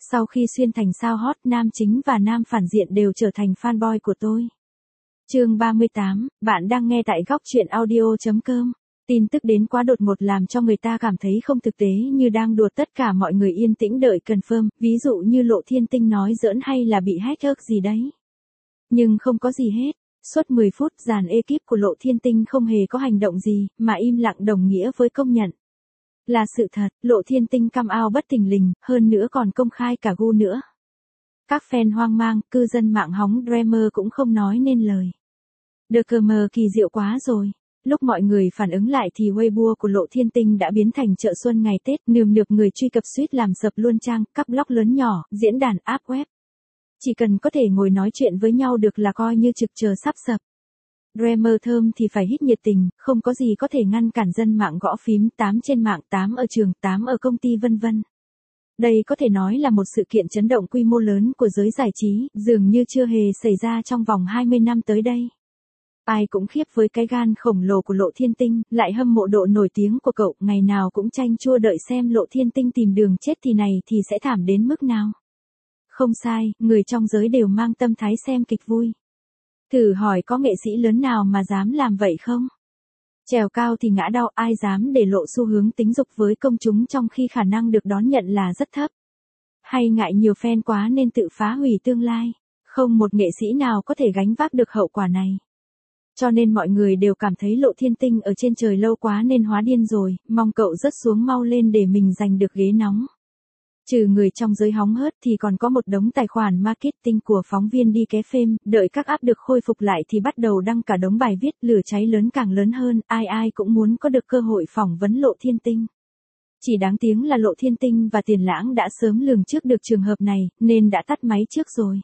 Sau khi xuyên thành sao hot, nam chính và nam phản diện đều trở thành fanboy của tôi. Chương 38, bạn đang nghe tại góc truyện audio.com. Tin tức đến quá đột ngột làm cho người ta cảm thấy không thực tế, như đang đùa. Tất cả mọi người yên tĩnh đợi confirm, ví dụ như Lộ Thiên Tinh nói giỡn hay là bị hacker gì đấy. Nhưng không có gì hết. Suốt 10 phút dàn ekip của Lộ Thiên Tinh không hề có hành động gì, mà im lặng đồng nghĩa với công nhận. Là sự thật, Lộ Thiên Tinh come out bất thình lình, hơn nữa còn công khai cả gu nữa. Các fan hoang mang, cư dân mạng hóng Dreamer cũng không nói nên lời. Được cờ mờ kỳ diệu quá rồi. Lúc mọi người phản ứng lại thì Weibo của Lộ Thiên Tinh đã biến thành chợ xuân ngày Tết, nườm nượp người truy cập suýt làm sập luôn trang, các blog lớn nhỏ, diễn đàn, app web. Chỉ cần có thể ngồi nói chuyện với nhau được là coi như trực chờ sắp sập. Dreamer thơm thì phải hít nhiệt tình, không có gì có thể ngăn cản dân mạng gõ phím 8 trên mạng, 8 ở trường, 8 ở công ty vân vân. Đây có thể nói là một sự kiện chấn động quy mô lớn của giới giải trí, dường như chưa hề xảy ra trong vòng 20 năm tới đây. Ai cũng khiếp với cái gan khổng lồ của Lộ Thiên Tinh, lại hâm mộ độ nổi tiếng của cậu, ngày nào cũng chanh chua đợi xem Lộ Thiên Tinh tìm đường chết thì này thì sẽ thảm đến mức nào. Không sai, người trong giới đều mang tâm thái xem kịch vui. Thử hỏi có nghệ sĩ lớn nào mà dám làm vậy không? Trèo cao thì ngã đau, ai dám để lộ xu hướng tính dục với công chúng trong khi khả năng được đón nhận là rất thấp. Hay ngại nhiều fan quá nên tự phá hủy tương lai. Không một nghệ sĩ nào có thể gánh vác được hậu quả này. Cho nên mọi người đều cảm thấy Lộ Thiên Tinh ở trên trời lâu quá nên hóa điên rồi, mong cậu rớt xuống mau lên để mình giành được ghế nóng. Trừ người trong giới hóng hớt thì còn có một đống tài khoản marketing của phóng viên đi ké phim, đợi các app được khôi phục lại thì bắt đầu đăng cả đống bài viết, lửa cháy lớn càng lớn hơn, ai ai cũng muốn có được cơ hội phỏng vấn Lộ Thiên Tinh. Chỉ đáng tiếng là Lộ Thiên Tinh và Tiền Lãng đã sớm lường trước được trường hợp này, nên đã tắt máy trước rồi.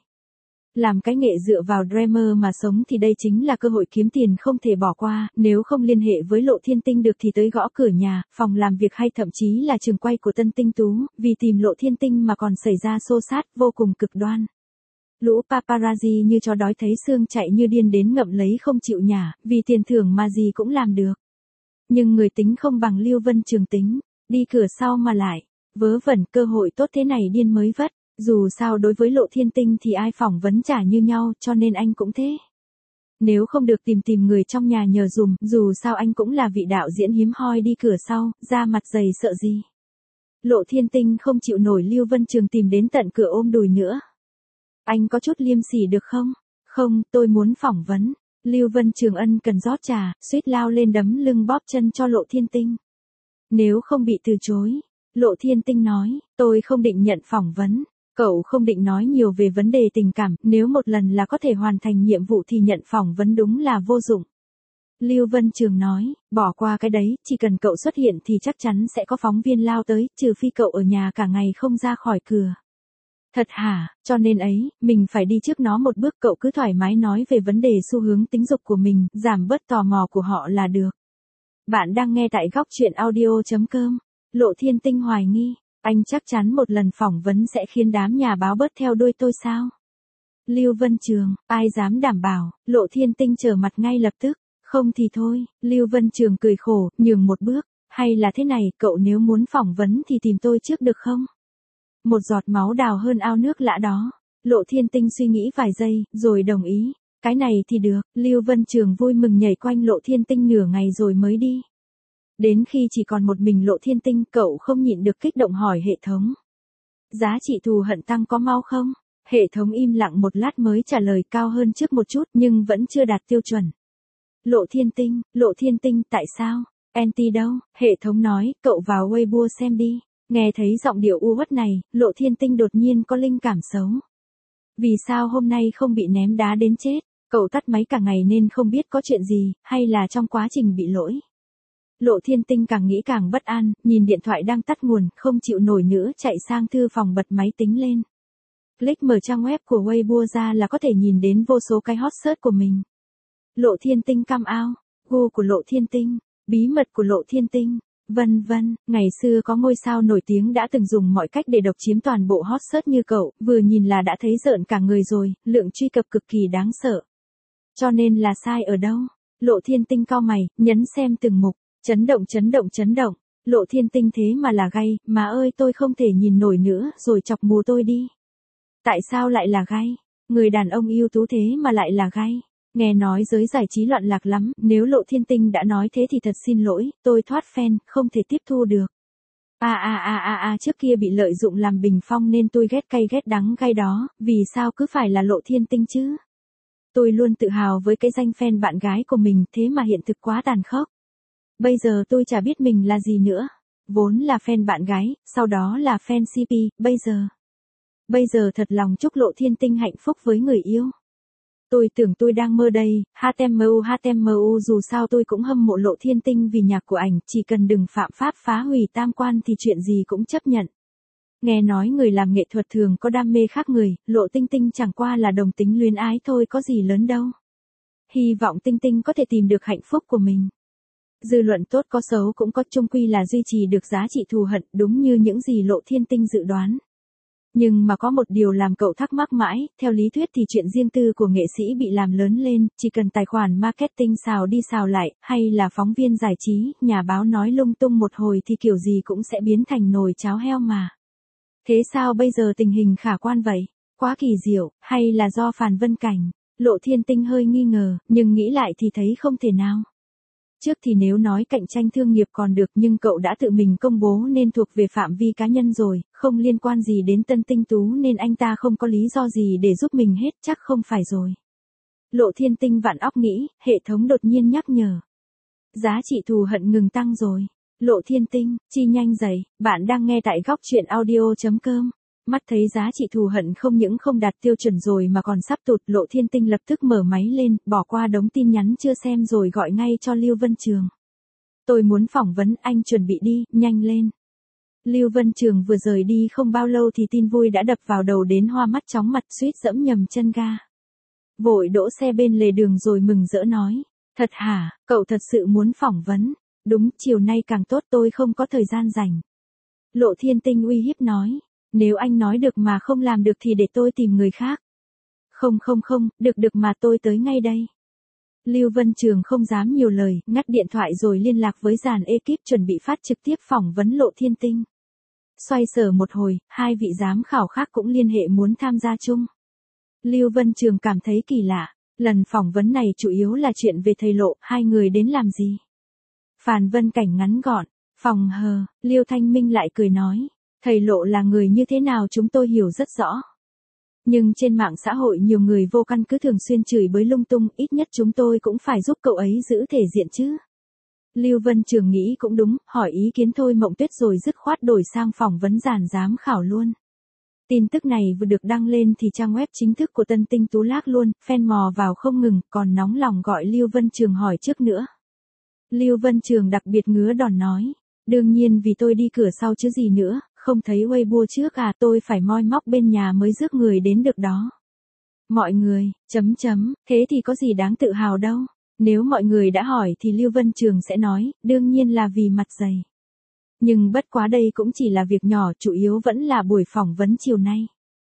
Làm cái nghệ dựa vào Dreamer mà sống thì đây chính là cơ hội kiếm tiền không thể bỏ qua, nếu không liên hệ với Lộ Thiên Tinh được thì tới gõ cửa nhà, phòng làm việc hay thậm chí là trường quay của Tân Tinh Tú, vì tìm Lộ Thiên Tinh mà còn xảy ra xô xát vô cùng cực đoan. Lũ paparazzi như chó đói thấy xương chạy như điên đến ngậm lấy không chịu nhả, vì tiền thưởng mà gì cũng làm được. Nhưng người tính không bằng Lưu Vân Trường tính, đi cửa sau mà lại, vớ vẩn, cơ hội tốt thế này điên mới vất. Dù sao đối với Lộ Thiên Tinh thì ai phỏng vấn trả như nhau, cho nên anh cũng thế. Nếu không được tìm người trong nhà nhờ dùm, dù sao anh cũng là vị đạo diễn hiếm hoi đi cửa sau, ra mặt dày sợ gì. Lộ Thiên Tinh không chịu nổi Lưu Vân Trường tìm đến tận cửa ôm đùi nữa. Anh có chút liêm sỉ được không? Không, tôi muốn phỏng vấn. Lưu Vân Trường ân cần rót trà, suýt lao lên đấm lưng bóp chân cho Lộ Thiên Tinh. Nếu không bị từ chối, Lộ Thiên Tinh nói, tôi không định nhận phỏng vấn. Cậu không định nói nhiều về vấn đề tình cảm, nếu một lần là có thể hoàn thành nhiệm vụ thì nhận phỏng vấn đúng là vô dụng. Lưu Vân Trường nói, bỏ qua cái đấy, chỉ cần cậu xuất hiện thì chắc chắn sẽ có phóng viên lao tới, trừ phi cậu ở nhà cả ngày không ra khỏi cửa. Thật hả, cho nên ấy, mình phải đi trước nó một bước, cậu cứ thoải mái nói về vấn đề xu hướng tính dục của mình, giảm bớt tò mò của họ là được. Bạn đang nghe tại góc truyện audio.com. Lộ Thiên Tinh hoài nghi. Anh chắc chắn một lần phỏng vấn sẽ khiến đám nhà báo bớt theo đuôi tôi sao? Lưu Vân Trường, ai dám đảm bảo? Lộ Thiên Tinh trở mặt ngay lập tức. Không thì thôi, Lưu Vân Trường cười khổ, nhường một bước. Hay là thế này, cậu nếu muốn phỏng vấn thì tìm tôi trước được không? Một giọt máu đào hơn ao nước lã đó. Lộ Thiên Tinh suy nghĩ vài giây, rồi đồng ý. Cái này thì được, Lưu Vân Trường vui mừng nhảy quanh Lộ Thiên Tinh nửa ngày rồi mới đi. Đến khi chỉ còn một mình Lộ Thiên Tinh, cậu không nhịn được kích động hỏi hệ thống. Giá trị thù hận tăng có mau không? Hệ thống im lặng một lát mới trả lời, cao hơn trước một chút nhưng vẫn chưa đạt tiêu chuẩn. Lộ Thiên Tinh, tại sao? Anti đâu? Hệ thống nói, cậu vào Weibo xem đi. Nghe thấy giọng điệu u uất này, Lộ Thiên Tinh đột nhiên có linh cảm xấu. Vì sao hôm nay không bị ném đá đến chết? Cậu tắt máy cả ngày nên không biết có chuyện gì, hay là trong quá trình bị lỗi? Lộ Thiên Tinh càng nghĩ càng bất an, nhìn điện thoại đang tắt nguồn, không chịu nổi nữa chạy sang thư phòng bật máy tính lên. Click mở trang web của Weibo ra là có thể nhìn đến vô số cái hot search của mình. Lộ Thiên Tinh come out, gu của Lộ Thiên Tinh, bí mật của Lộ Thiên Tinh, vân vân. Ngày xưa có ngôi sao nổi tiếng đã từng dùng mọi cách để độc chiếm toàn bộ hot search như cậu, vừa nhìn là đã thấy rợn cả người rồi, lượng truy cập cực kỳ đáng sợ. Cho nên là sai ở đâu? Lộ Thiên Tinh cau mày, nhấn xem từng mục. Chấn động. Lộ Thiên Tinh thế mà là gay, má ơi tôi không thể nhìn nổi nữa rồi chọc mù tôi đi. Tại sao lại là gay? Người đàn ông ưu tú thế mà lại là gay. Nghe nói giới giải trí loạn lạc lắm, nếu Lộ Thiên Tinh đã nói thế thì thật xin lỗi, tôi thoát fan, không thể tiếp thu được. Trước kia bị lợi dụng làm bình phong nên tôi ghét cay ghét đắng gay đó, vì sao cứ phải là Lộ Thiên Tinh chứ? Tôi luôn tự hào với cái danh fan bạn gái của mình, thế mà hiện thực quá tàn khốc. Bây giờ tôi chả biết mình là gì nữa. Vốn là fan bạn gái, sau đó là fan CP, Bây giờ thật lòng chúc Lộ Thiên Tinh hạnh phúc với người yêu. Tôi tưởng tôi đang mơ đây, HTMU dù sao tôi cũng hâm mộ Lộ Thiên Tinh vì nhạc của ảnh, chỉ cần đừng phạm pháp phá hủy tam quan thì chuyện gì cũng chấp nhận. Nghe nói người làm nghệ thuật thường có đam mê khác người, Lộ Tinh Tinh chẳng qua là đồng tính luyến ái thôi có gì lớn đâu. Hy vọng Tinh Tinh có thể tìm được hạnh phúc của mình. Dư luận tốt có xấu cũng có, chung quy là duy trì được giá trị thù hận, đúng như những gì Lộ Thiên Tinh dự đoán. Nhưng mà có một điều làm cậu thắc mắc mãi, theo lý thuyết thì chuyện riêng tư của nghệ sĩ bị làm lớn lên, chỉ cần tài khoản marketing xào đi xào lại, hay là phóng viên giải trí, nhà báo nói lung tung một hồi thì kiểu gì cũng sẽ biến thành nồi cháo heo mà. Thế sao bây giờ tình hình khả quan vậy? Quá kỳ diệu, hay là do Phàn Vân Cảnh? Lộ Thiên Tinh hơi nghi ngờ, nhưng nghĩ lại thì thấy không thể nào. Trước thì nếu nói cạnh tranh thương nghiệp còn được, nhưng cậu đã tự mình công bố nên thuộc về phạm vi cá nhân rồi, không liên quan gì đến Tân Tinh Tú nên anh ta không có lý do gì để giúp mình hết, chắc không phải rồi. Lộ Thiên Tinh vặn óc nghĩ, hệ thống đột nhiên nhắc nhở. Giá trị thù hận ngừng tăng rồi. Lộ Thiên Tinh, chi nhanh dậy, bạn đang nghe tại góc truyện audio.com. Mắt thấy giá trị thù hận không những không đạt tiêu chuẩn rồi mà còn sắp tụt, Lộ Thiên Tinh lập tức mở máy lên, bỏ qua đống tin nhắn chưa xem rồi gọi ngay cho Lưu Vân Trường. Tôi muốn phỏng vấn, anh chuẩn bị đi, nhanh lên. Lưu Vân Trường vừa rời đi không bao lâu thì tin vui đã đập vào đầu đến hoa mắt chóng mặt, suýt dẫm nhầm chân ga. Vội đỗ xe bên lề đường rồi mừng rỡ nói. Thật hả, cậu thật sự muốn phỏng vấn? Đúng, chiều nay càng tốt, tôi không có thời gian rảnh. Lộ Thiên Tinh uy hiếp nói. Nếu anh nói được mà không làm được thì để tôi tìm người khác. Không, được mà tôi tới ngay đây. Lưu Vân Trường không dám nhiều lời, ngắt điện thoại rồi liên lạc với dàn ekip chuẩn bị phát trực tiếp phỏng vấn Lộ Thiên Tinh. Xoay sở một hồi, hai vị giám khảo khác cũng liên hệ muốn tham gia chung. Lưu Vân Trường cảm thấy kỳ lạ, lần phỏng vấn này chủ yếu là chuyện về thầy Lộ, hai người đến làm gì? Phàn Vân Cảnh ngắn gọn, phòng hờ, Liêu Thanh Minh lại cười nói. Thầy Lộ là người như thế nào chúng tôi hiểu rất rõ. Nhưng trên mạng xã hội nhiều người vô căn cứ thường xuyên chửi bới lung tung, ít nhất chúng tôi cũng phải giúp cậu ấy giữ thể diện chứ. Lưu Vân Trường nghĩ cũng đúng, hỏi ý kiến Thôi Mộng Tuyết rồi dứt khoát đổi sang phỏng vấn dàn giám khảo luôn. Tin tức này vừa được đăng lên thì trang web chính thức của Tân Tinh Tú lag luôn, fan mò vào không ngừng, còn nóng lòng gọi Lưu Vân Trường hỏi trước nữa. Lưu Vân Trường đặc biệt ngứa đòn nói. Đương nhiên vì tôi đi cửa sau chứ gì nữa, không thấy Weibo trước à, tôi phải moi móc bên nhà mới rước người đến được đó. Mọi người, thế thì có gì đáng tự hào đâu. Nếu mọi người đã hỏi thì Lưu Vân Trường sẽ nói, đương nhiên là vì mặt dày. Nhưng bất quá đây cũng chỉ là việc nhỏ, chủ yếu vẫn là buổi phỏng vấn chiều nay.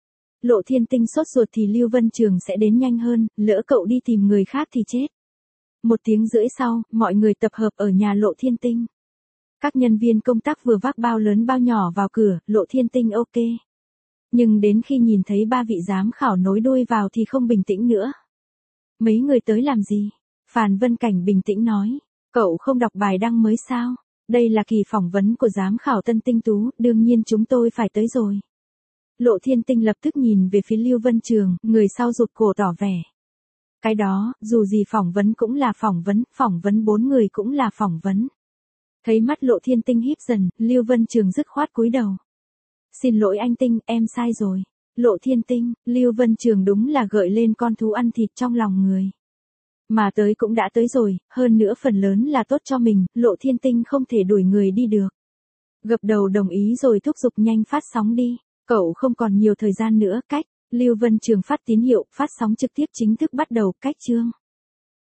Lộ Thiên Tinh sốt ruột thì Lưu Vân Trường sẽ đến nhanh hơn, lỡ cậu đi tìm người khác thì chết. 1 tiếng rưỡi sau, mọi người tập hợp ở nhà Lộ Thiên Tinh. Các nhân viên công tác vừa vác bao lớn bao nhỏ vào cửa, Lộ Thiên Tinh ok. Nhưng đến khi nhìn thấy 3 vị giám khảo nối đuôi vào thì không bình tĩnh nữa. Mấy người tới làm gì? Phàn Vân Cảnh bình tĩnh nói. Cậu không đọc bài đăng mới sao? Đây là kỳ phỏng vấn của giám khảo Tân Tinh Tú, đương nhiên chúng tôi phải tới rồi. Lộ Thiên Tinh lập tức nhìn về phía Lưu Vân Trường, người sau rụt cổ tỏ vẻ. Cái đó, dù gì phỏng vấn cũng là phỏng vấn 4 người cũng là phỏng vấn. Thấy mắt Lộ Thiên Tinh híp dần, Lưu Vân Trường dứt khoát cúi đầu. Xin lỗi anh Tinh, em sai rồi. Lộ Thiên Tinh, Lưu Vân Trường đúng là gợi lên con thú ăn thịt trong lòng người. Mà tới cũng đã tới rồi, hơn nữa phần lớn là tốt cho mình, Lộ Thiên Tinh không thể đuổi người đi được. Gập đầu đồng ý rồi thúc giục nhanh phát sóng đi. Cậu không còn nhiều thời gian nữa, Lưu Vân Trường phát tín hiệu, phát sóng trực tiếp chính thức bắt đầu, chương.